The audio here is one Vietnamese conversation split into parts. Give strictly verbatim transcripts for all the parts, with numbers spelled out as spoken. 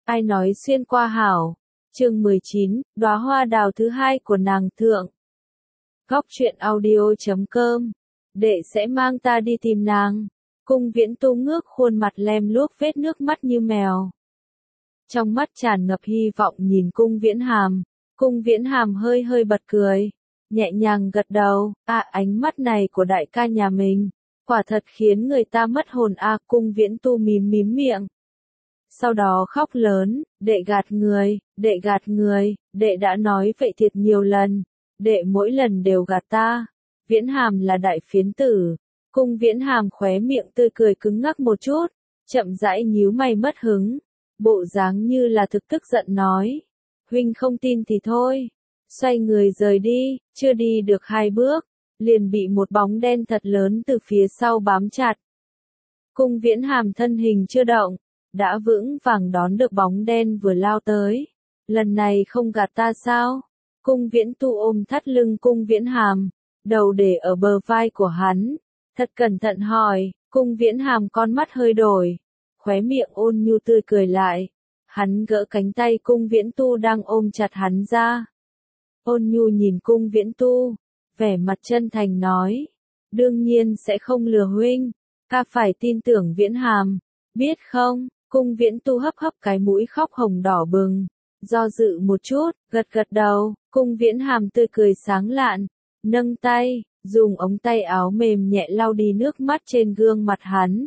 Ai nói xuyên qua hảo. Chương mười chín, đóa hoa đào thứ hai của nàng thượng. Góc truyện audio chấm com. Đệ sẽ mang ta đi tìm nàng. Cung Viễn Tu ngước khuôn mặt lem luốc vết nước mắt như mèo. Trong mắt tràn ngập hy vọng nhìn Cung Viễn Hàm. Cung Viễn Hàm hơi hơi bật cười. Nhẹ nhàng gật đầu. À, ánh mắt này của đại ca nhà mình. Quả thật khiến người ta mất hồn à. Cung Viễn Tu mím mím miệng. Sau đó khóc lớn, đệ gạt người, đệ gạt người, đệ đã nói vậy thiệt nhiều lần, đệ mỗi lần đều gạt ta. Viễn Hàm là đại phiến tử. Cung Viễn Hàm khóe miệng tươi cười cứng ngắc một chút, chậm rãi nhíu mày mất hứng, bộ dáng như là thực tức giận nói. Huynh không tin thì thôi. Xoay người rời đi, chưa đi được hai bước, liền bị một bóng đen thật lớn từ phía sau bám chặt. Cung Viễn Hàm thân hình chưa động, đã vững vàng đón được bóng đen vừa lao tới. Lần này không gạt ta sao? Cung Viễn Tu ôm thắt lưng Cung Viễn Hàm, đầu để ở bờ vai của hắn, thật cẩn thận hỏi. Cung Viễn Hàm con mắt hơi đổi, khóe miệng ôn nhu tươi cười lại. Hắn gỡ cánh tay Cung Viễn Tu đang ôm chặt hắn ra. Ôn nhu nhìn Cung Viễn Tu, vẻ mặt chân thành nói, đương nhiên sẽ không lừa huynh, ta phải tin tưởng Viễn Hàm, biết không? Cung Viễn Tu hấp hấp cái mũi khóc hồng đỏ bừng, do dự một chút, gật gật đầu. Cung Viễn Hàm tươi cười sáng lạn, nâng tay, dùng ống tay áo mềm nhẹ lau đi nước mắt trên gương mặt hắn.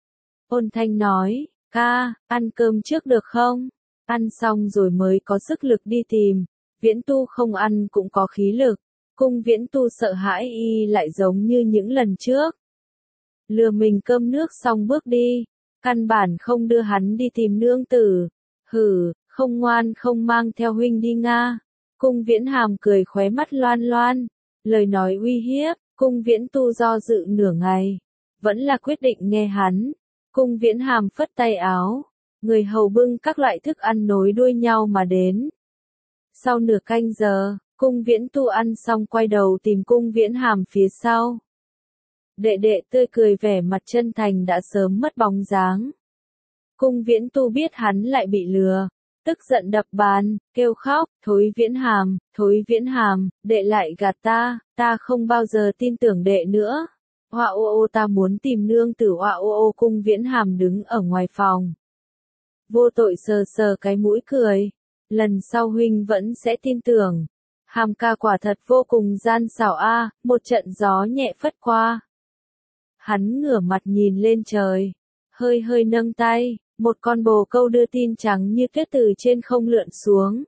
Ôn thanh nói, ca, ăn cơm trước được không? Ăn xong rồi mới có sức lực đi tìm. Viễn Tu không ăn cũng có khí lực. Cung Viễn Tu sợ hãi y lại giống như những lần trước. Lừa mình cơm nước xong bước đi. Căn bản không đưa hắn đi tìm nương tử. Hử, không ngoan không mang theo huynh đi Nga. Cung Viễn Hàm cười khóe mắt loan loan. Lời nói uy hiếp. Cung Viễn Tu do dự nửa ngày, vẫn là quyết định nghe hắn. Cung Viễn Hàm phất tay áo, người hầu bưng các loại thức ăn nối đuôi nhau mà đến. Sau nửa canh giờ, Cung Viễn Tu ăn xong quay đầu tìm Cung Viễn Hàm phía sau. Đệ đệ tươi cười vẻ mặt chân thành đã sớm mất bóng dáng. Cung Viễn Tu biết hắn lại bị lừa, tức giận đập bàn, kêu khóc, thối Viễn Hàm, thối Viễn Hàm, đệ lại gạt ta, ta không bao giờ tin tưởng đệ nữa. Oa ô ô ta muốn tìm nương tử oa ô ô. Cung Viễn Hàm đứng ở ngoài phòng. Vô tội sờ sờ cái mũi cười, lần sau huynh vẫn sẽ tin tưởng. Hàm ca quả thật vô cùng gian xảo a. Một trận gió nhẹ phất qua. Hắn ngửa mặt nhìn lên trời, hơi hơi nâng tay, một con bồ câu đưa tin trắng như tuyết từ trên không lượn xuống.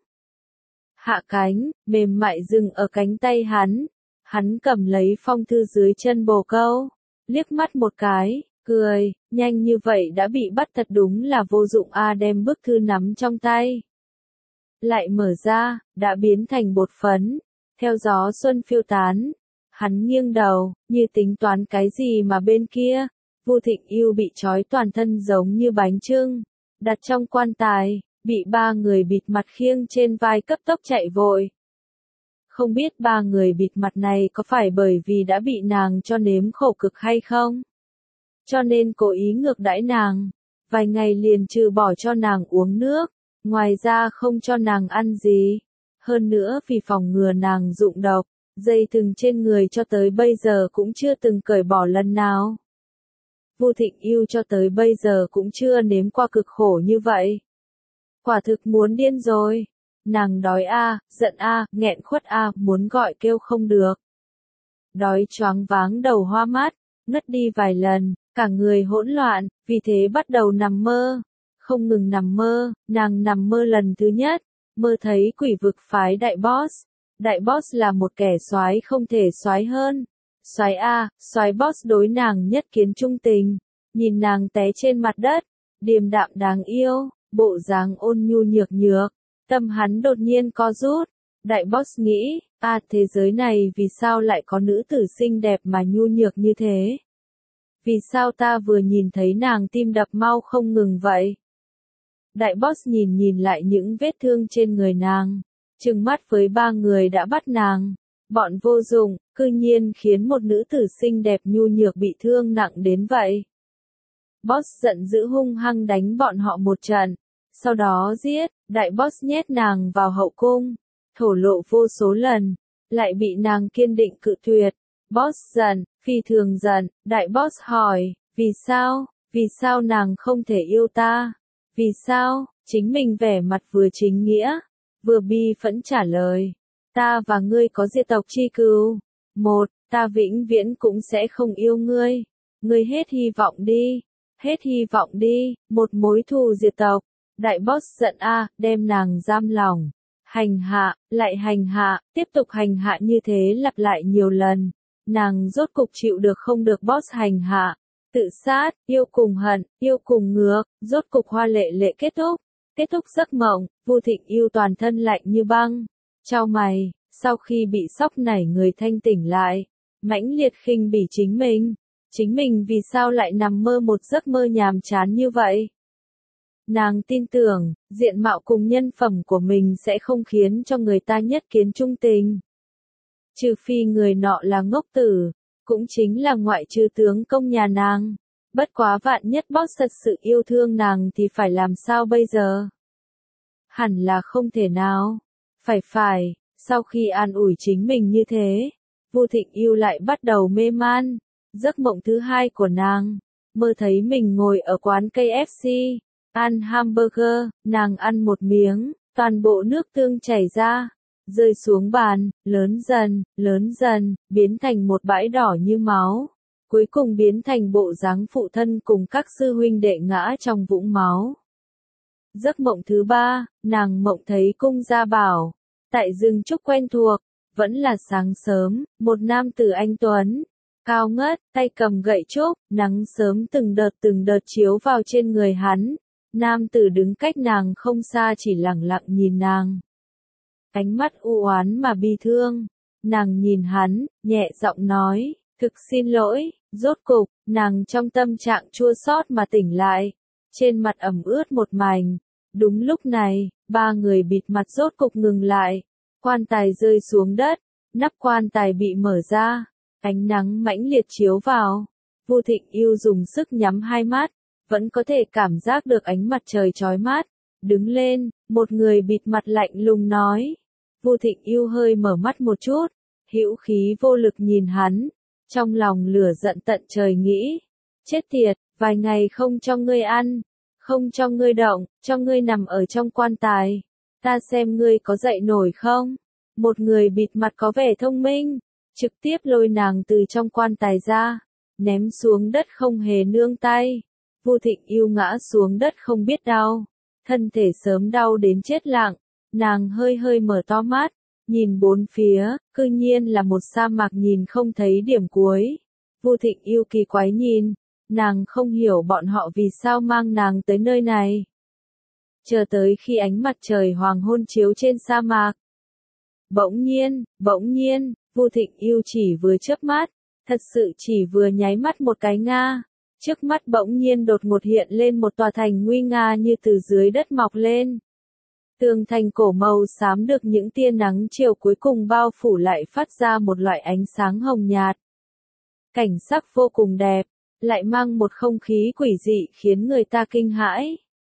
Hạ cánh, mềm mại dừng ở cánh tay hắn, hắn cầm lấy phong thư dưới chân bồ câu, liếc mắt một cái, cười, nhanh như vậy đã bị bắt thật đúng là vô dụng a. Đem bức thư nắm trong tay, lại mở ra, đã biến thành bột phấn, theo gió xuân phiêu tán. Hắn nghiêng đầu, như tính toán cái gì mà bên kia, Vu Thịnh Yêu bị trói toàn thân giống như bánh chưng, đặt trong quan tài, bị ba người bịt mặt khiêng trên vai cấp tốc chạy vội. Không biết ba người bịt mặt này có phải bởi vì đã bị nàng cho nếm khổ cực hay không? Cho nên cố ý ngược đãi nàng, vài ngày liền trừ bỏ cho nàng uống nước, ngoài ra không cho nàng ăn gì. Hơn nữa vì phòng ngừa nàng dụng độc, dây thừng trên người cho tới bây giờ cũng chưa từng cởi bỏ lần nào. Vu Thịnh Yêu cho tới bây giờ cũng chưa nếm qua cực khổ như vậy. Quả thực muốn điên rồi. Nàng đói a, giận a, nghẹn khuất a, muốn gọi kêu không được. Đói choáng váng đầu hoa mắt, ngất đi vài lần, cả người hỗn loạn, vì thế bắt đầu nằm mơ. Không ngừng nằm mơ, nàng nằm mơ lần thứ nhất, mơ thấy quỷ vực phái đại boss. Đại boss là một kẻ soái không thể soái hơn. Soái a, soái boss đối nàng nhất kiến trung tình, nhìn nàng té trên mặt đất, điềm đạm đáng yêu, bộ dáng ôn nhu nhược nhược, tâm hắn đột nhiên co rút. Đại boss nghĩ, a thế giới này vì sao lại có nữ tử xinh đẹp mà nhu nhược như thế? Vì sao ta vừa nhìn thấy nàng tim đập mau không ngừng vậy? Đại boss nhìn nhìn lại những vết thương trên người nàng, trừng mắt với ba người đã bắt nàng. Bọn vô dụng, cư nhiên khiến một nữ tử xinh đẹp nhu nhược bị thương nặng đến vậy. Boss giận dữ hung hăng đánh bọn họ một trận, sau đó giết, đại boss nhét nàng vào hậu cung, thổ lộ vô số lần, lại bị nàng kiên định cự tuyệt. Boss giận, phi thường giận, đại boss hỏi, vì sao, vì sao nàng không thể yêu ta, vì sao, chính mình vẻ mặt vừa chính nghĩa, vừa bi phẫn trả lời, ta và ngươi có diệt tộc chi cừu, một, ta vĩnh viễn cũng sẽ không yêu ngươi, ngươi hết hy vọng đi, hết hy vọng đi, một mối thù diệt tộc, đại boss giận a, đem nàng giam lỏng, hành hạ, lại hành hạ, tiếp tục hành hạ như thế lặp lại nhiều lần, nàng rốt cục chịu được không được boss hành hạ, tự sát, yêu cùng hận, yêu cùng ngược, rốt cục hoa lệ lệ kết thúc, kết thúc giấc mộng, Vu Thịnh Yêu toàn thân lạnh như băng, chau mày, sau khi bị sốc nảy người thanh tỉnh lại, mãnh liệt khinh bỉ chính mình, chính mình vì sao lại nằm mơ một giấc mơ nhàm chán như vậy. Nàng tin tưởng, diện mạo cùng nhân phẩm của mình sẽ không khiến cho người ta nhất kiến trung tình. Trừ phi người nọ là ngốc tử, cũng chính là ngoại trừ tướng công nhà nàng. Bất quá vạn nhất boss thật sự yêu thương nàng thì phải làm sao bây giờ? Hẳn là không thể nào. Phải phải, sau khi an ủi chính mình như thế, Vu Thịnh Yêu lại bắt đầu mê man. Giấc mộng thứ hai của nàng, mơ thấy mình ngồi ở quán ca ép xê, ăn hamburger, nàng ăn một miếng, toàn bộ nước tương chảy ra, rơi xuống bàn, lớn dần, lớn dần, biến thành một bãi đỏ như máu. Cuối cùng biến thành bộ dáng phụ thân cùng các sư huynh đệ ngã trong vũng máu. Giấc mộng thứ ba, nàng mộng thấy cung gia bảo, tại rừng trúc quen thuộc, vẫn là sáng sớm, một nam tử anh tuấn, cao ngất, tay cầm gậy trúc, nắng sớm từng đợt từng đợt chiếu vào trên người hắn. Nam tử đứng cách nàng không xa chỉ lặng lặng nhìn nàng. Ánh mắt u oán mà bi thương, nàng nhìn hắn, nhẹ giọng nói, thực xin lỗi. Rốt cục, nàng trong tâm trạng chua xót mà tỉnh lại, trên mặt ẩm ướt một mảnh. Đúng lúc này, ba người bịt mặt rốt cục ngừng lại, quan tài rơi xuống đất, nắp quan tài bị mở ra, ánh nắng mãnh liệt chiếu vào. Vu Thịnh Yêu dùng sức nhắm hai mắt, vẫn có thể cảm giác được ánh mặt trời chói mát. Đứng lên, một người bịt mặt lạnh lùng nói. Vu Thịnh Yêu hơi mở mắt một chút, hữu khí vô lực nhìn hắn. Trong lòng lửa giận tận trời nghĩ, chết tiệt, vài ngày không cho ngươi ăn, không cho ngươi động, cho ngươi nằm ở trong quan tài, ta xem ngươi có dậy nổi không? Một người bịt mặt có vẻ thông minh, trực tiếp lôi nàng từ trong quan tài ra, ném xuống đất không hề nương tay. Vu Thịnh Yêu ngã xuống đất không biết đau, thân thể sớm đau đến chết lặng, nàng hơi hơi mở to mắt. Nhìn bốn phía, cư nhiên là một sa mạc nhìn không thấy điểm cuối. Vu Thịnh Yêu kỳ quái nhìn, nàng không hiểu bọn họ vì sao mang nàng tới nơi này. Chờ tới khi ánh mặt trời hoàng hôn chiếu trên sa mạc. Bỗng nhiên, bỗng nhiên, Vu Thịnh Yêu chỉ vừa chớp mắt, thật sự chỉ vừa nháy mắt một cái nga. Trước mắt bỗng nhiên đột ngột hiện lên một tòa thành nguy nga như từ dưới đất mọc lên. Tường thành cổ màu xám được những tia nắng chiều cuối cùng bao phủ lại phát ra một loại ánh sáng hồng nhạt. Cảnh sắc vô cùng đẹp, lại mang một không khí quỷ dị khiến người ta kinh hãi.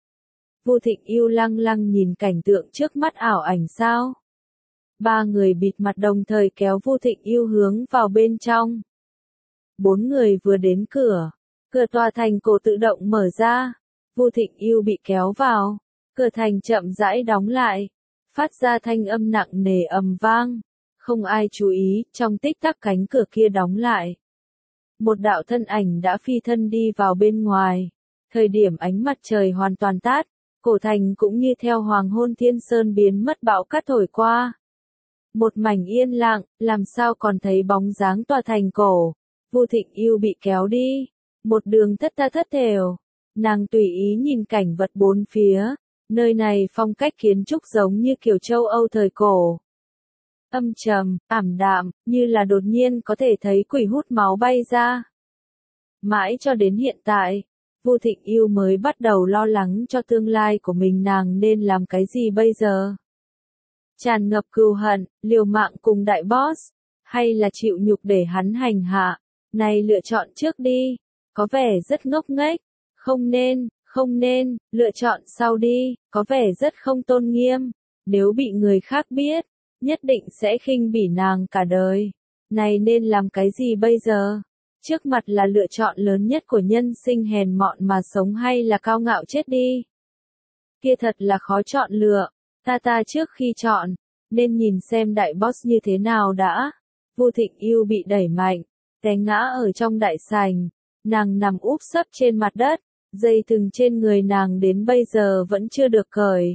Vu Thịnh Yêu lăng lăng nhìn cảnh tượng trước mắt ảo ảnh sao. Ba người bịt mặt đồng thời kéo Vu Thịnh Yêu hướng vào bên trong. Bốn người vừa đến cửa, cửa tòa thành cổ tự động mở ra, Vu Thịnh Yêu bị kéo vào. Cửa thành chậm rãi đóng lại, phát ra thanh âm nặng nề ầm vang. Không ai chú ý, trong tích tắc cánh cửa kia đóng lại. Một đạo thân ảnh đã phi thân đi vào bên ngoài. Thời điểm ánh mặt trời hoàn toàn tát, cổ thành cũng như theo hoàng hôn thiên sơn biến mất bão cát thổi qua. Một mảnh yên lặng, làm sao còn thấy bóng dáng tòa thành cổ. Vu Thịnh Yêu bị kéo đi, một đường thất tha thất thểu. Nàng tùy ý nhìn cảnh vật bốn phía. Nơi này phong cách kiến trúc giống như kiểu châu Âu thời cổ. Âm trầm, ảm đạm, như là đột nhiên có thể thấy quỷ hút máu bay ra. Mãi cho đến hiện tại, Vu Thịnh Yêu mới bắt đầu lo lắng cho tương lai của mình, nàng nên làm cái gì bây giờ? Tràn ngập cừu hận, liều mạng cùng đại boss, hay là chịu nhục để hắn hành hạ? Này lựa chọn trước đi, có vẻ rất ngốc nghếch, không nên, Không nên, lựa chọn sau đi, có vẻ rất không tôn nghiêm. Nếu bị người khác biết, nhất định sẽ khinh bỉ nàng cả đời. Này nên làm cái gì bây giờ? Trước mặt là lựa chọn lớn nhất của nhân sinh, hèn mọn mà sống hay là cao ngạo chết đi. Kia thật là khó chọn lựa. Ta ta trước khi chọn, nên nhìn xem đại boss như thế nào đã. Vu Thịnh Yêu bị đẩy mạnh, té ngã ở trong đại sảnh. Nàng nằm úp sấp trên mặt đất, dây thừng trên người nàng đến bây giờ vẫn chưa được cởi.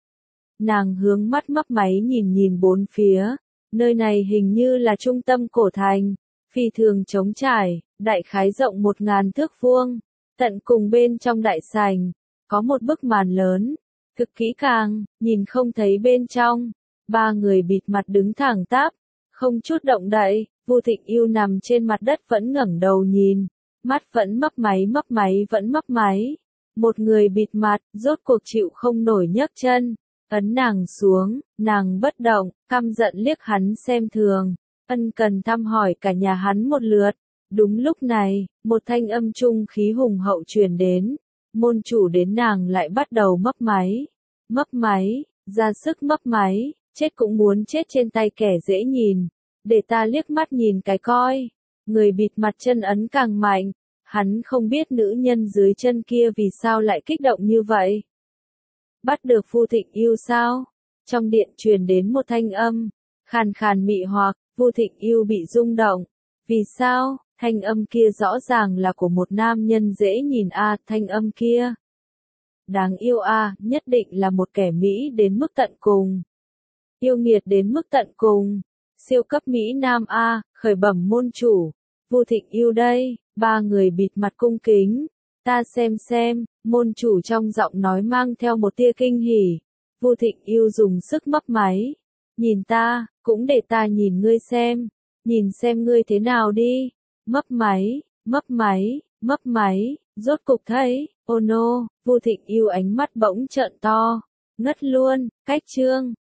Nàng hướng mắt mấp máy nhìn nhìn bốn phía, nơi này hình như là trung tâm cổ thành, phi thường trống trải, đại khái rộng một ngàn thước vuông, tận cùng bên trong đại sảnh, có một bức màn lớn, cực kỹ càng, nhìn không thấy bên trong, ba người bịt mặt đứng thẳng tắp, không chút động đậy, Vu Thịnh Yêu nằm trên mặt đất vẫn ngẩng đầu nhìn, mắt vẫn mấp máy mấp máy vẫn mấp máy, một người bịt mặt, rốt cuộc chịu không nổi nhấc chân. Ấn nàng xuống, nàng bất động, căm giận liếc hắn xem thường, ân cần thăm hỏi cả nhà hắn một lượt. Đúng lúc này, một thanh âm trung khí hùng hậu truyền đến, môn chủ đến, nàng lại bắt đầu mấp máy, mấp máy, ra sức mấp máy, chết cũng muốn chết trên tay kẻ dễ nhìn, để ta liếc mắt nhìn cái coi. Người bịt mặt chân ấn càng mạnh, hắn không biết nữ nhân dưới chân kia vì sao lại kích động như vậy. Bắt được Vu Thịnh Yêu sao? Trong điện truyền đến một thanh âm, khàn khàn mị hoặc, Vu Thịnh Yêu bị rung động. Vì sao? Thanh âm kia rõ ràng là của một nam nhân dễ nhìn a, à, thanh âm kia. Đáng yêu a, à, nhất định là một kẻ Mỹ đến mức tận cùng. Yêu nghiệt đến mức tận cùng. Siêu cấp Mỹ Nam a, à, khởi bẩm môn chủ. Vu Thịnh Yêu đây, ba người bịt mặt cung kính. Ta xem xem, môn chủ trong giọng nói mang theo một tia kinh hỉ. Vu Thịnh Yêu dùng sức mấp máy. Nhìn ta, cũng để ta nhìn ngươi xem. Nhìn xem ngươi thế nào đi. Mấp máy, mấp máy, mấp máy, rốt cục thấy. Oh no, Vu Thịnh Yêu ánh mắt bỗng trợn to. Ngất luôn, cách chương.